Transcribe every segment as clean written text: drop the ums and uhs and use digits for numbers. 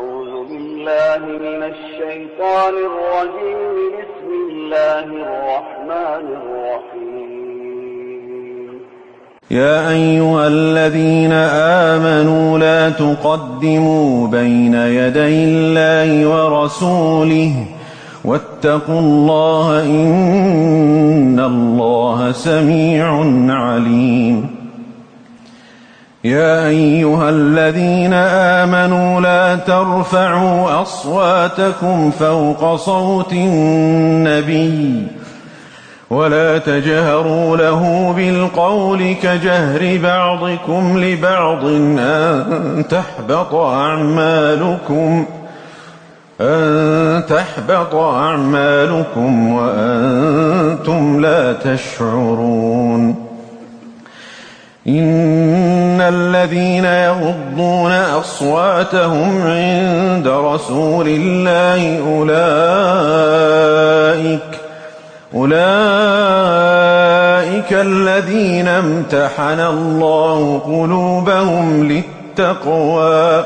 أعوذ بالله من الشيطان الرجيم. بسم الله الرحمن الرحيم. يا أيها الذين آمنوا لا تقدموا بين يدي الله ورسوله واتقوا الله إن الله سميع عليم. يا أيها الذين آمنوا لا ترفعوا أصواتكم فوق صوت النبي ولا تجهروا له بالقول كجهر بعضكم لبعض أن تحبط أعمالكم وأنتم لا تشعرون. إن الذين يغضون أصواتهم عند رسول الله أولئك الذين امتحن الله قلوبهم للتقوى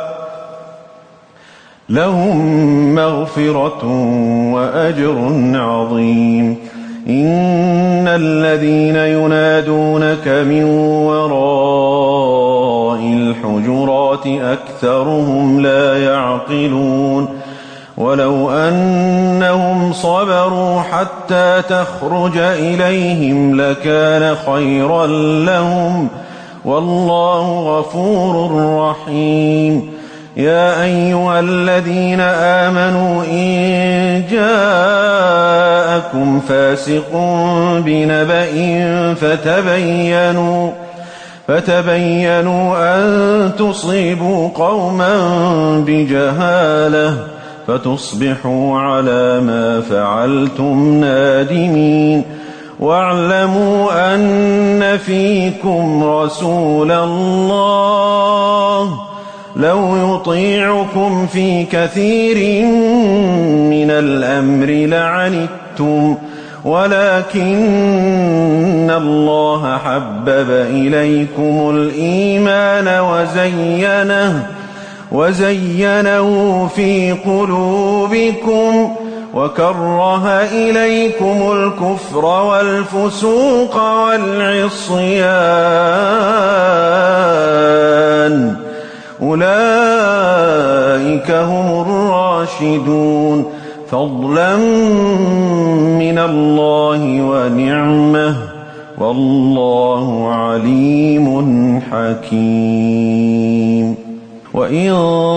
لهم مغفرة وأجر عظيم. إن الذين ينادونك من وراء الحجرات أكثرهم لا يعقلون. ولو أنهم صبروا حتى تخرج إليهم لكان خيرا لهم والله غفور رحيم. يا أيها الذين آمنوا إن جاءكم فاسق بنبأ فتبينوا أن تصيبوا قوما بجهالة فتصبحوا على ما فعلتم نادمين. واعلموا أن فيكم رسول الله لو يطيعكم في كثير من الأمر لعنتم ولكن الله حبب إليكم الإيمان وزينه في قلوبكم وكره إليكم الكفر والفسوق والعصيان أولئك هم الراشدون فضلا من الله ونعمة والله عليم حكيم. وإن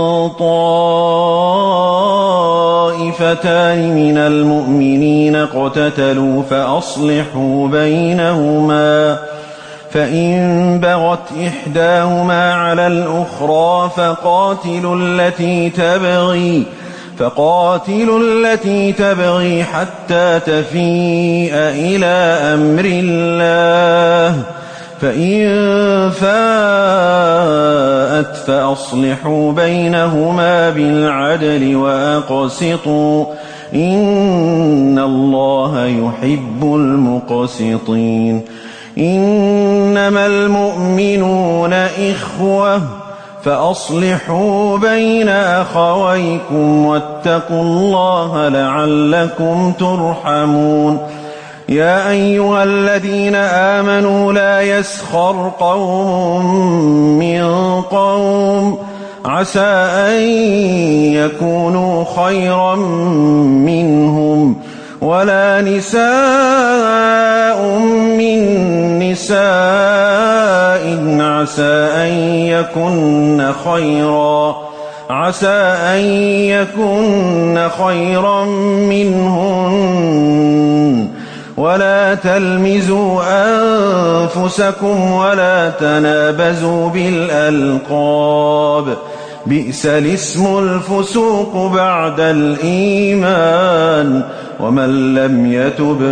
طائفتان من المؤمنين اقتتلوا فأصلحوا بينهما فإن بغت إحداهما على الأخرى فقاتلوا التي تبغي حتى تفيء إلى أمر الله فإن فاءت فأصلحوا بينهما بالعدل وأقسطوا إن الله يحب المقسطين. إنما المؤمنون إخوة فأصلحوا بين أخويكم واتقوا الله لعلكم ترحمون. يا أيها الذين آمنوا لا يسخر قوم من قوم عسى أن يكونوا خيرا منهم ولا نساء من نساء عسى أن يكن خيرا منهن ولا تلمزوا أنفسكم ولا تنابزوا بالألقاب بئس الاسم الفسوق بعد الإيمان ومن لم يتب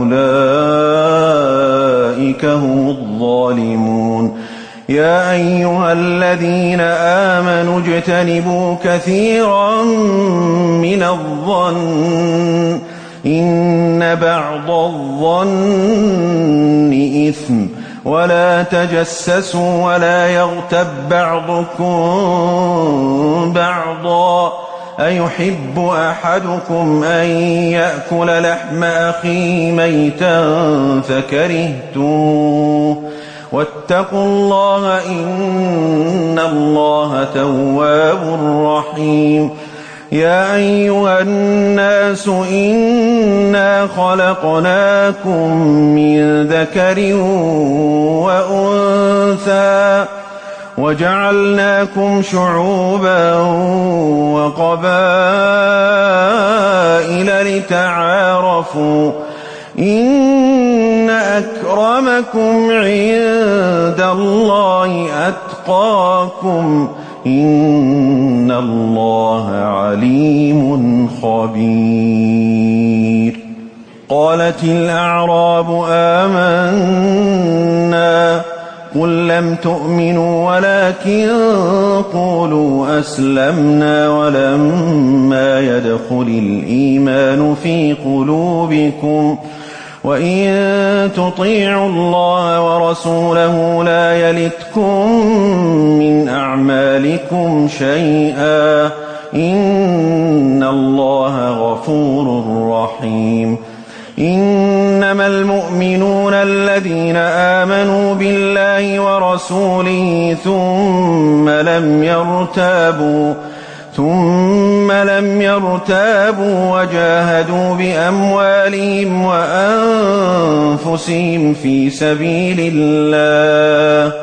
فأولئك هم الظالمون. يا أيها الذين آمنوا اجتنبوا كثيرا من الظن إن بعض الظن إثم ولا تجسسوا ولا يغتب بعضكم بعضا أيحب أحدكم أن يأكل لحم أخيه ميتا فكرهتموه واتقوا الله إن الله تواب رحيم يا أيها الناس إنا خلقناكم من ذكر وأنثى وجعلناكم شعوبا وقبائل لتعارفوا إن أكرمكم عند الله أتقاكم إن الله عليم خبير قالت الأعراب آمنا قل لم تؤمنوا ولكن قولوا أسلمنا ولما يدخل الإيمان في قلوبكم وإن تطيعوا الله ورسوله لا يلتكم من أعمالكم شيئا إن الله غفور رحيم إنما المؤمنون الذين آمنوا بالله ورسوله ثم لم يرتابوا وجاهدوا بأموالهم وأنفسهم في سبيل الله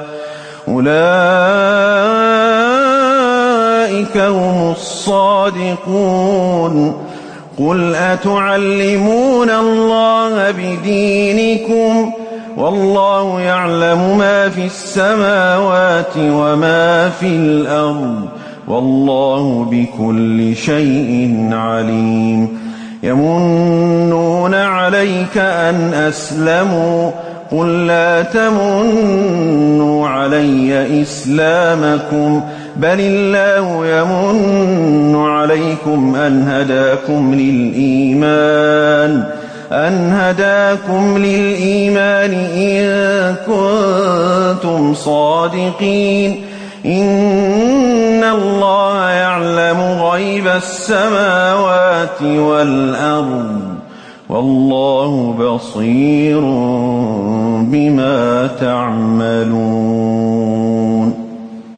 أولئك هم الصادقون قل أتعلمون الله بدينكم والله يعلم ما في السماوات وما في الأرض والله بكل شيء عليم يمنون عليك أن أسلموا قل لا تمنوا علي إسلامكم بل الله يمن عليكم أن هداكم للإيمان إن كنتم صادقين إن الله يعلم غيب السماوات والأرض والله بصير بما تعملون